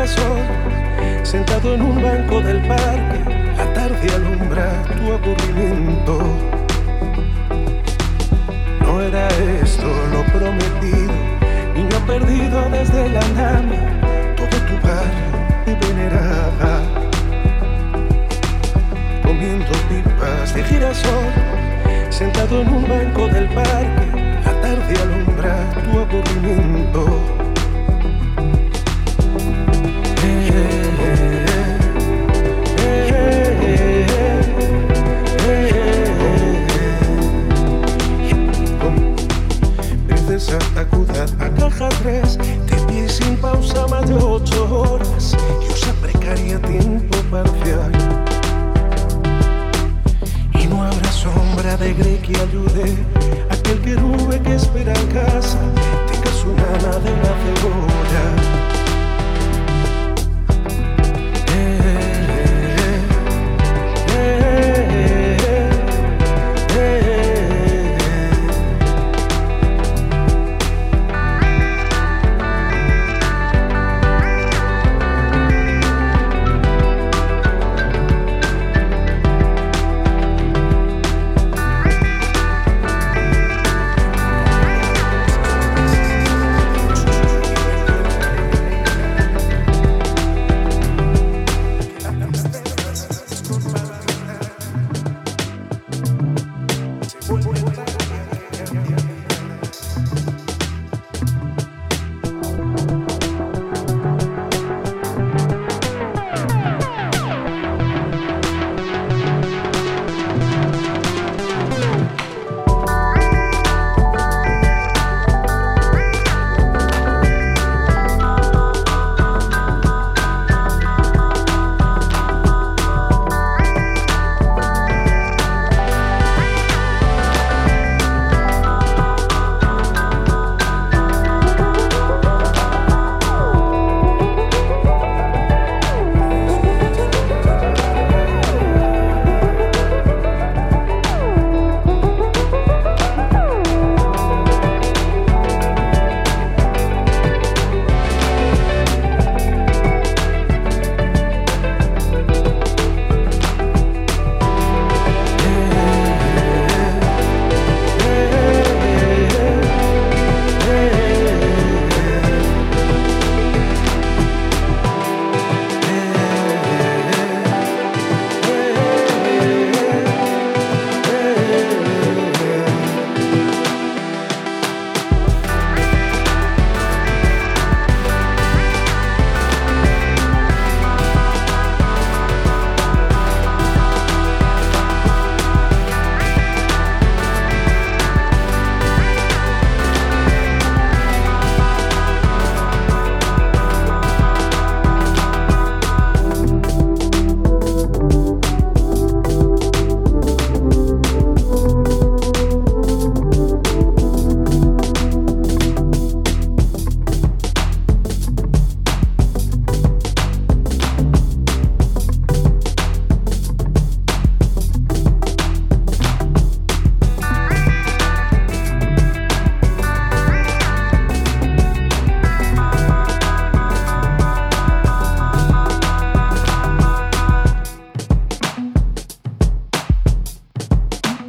girasol, sentado en un banco del parque, la tarde alumbra tu aburrimiento. No era esto lo prometido, niño perdido desde el andamio, todo tu barrio te veneraba. Comiendo pipas de girasol, sentado en un banco del parque, la tarde alumbra tu aburrimiento. Acudad a caja 3, de pie sin pausa más de 8 horas y usa precaria tiempo parcial. Y no habrá sombra de grey que ayude a aquel querube que espera en casa, tenga su nana de la cebolla.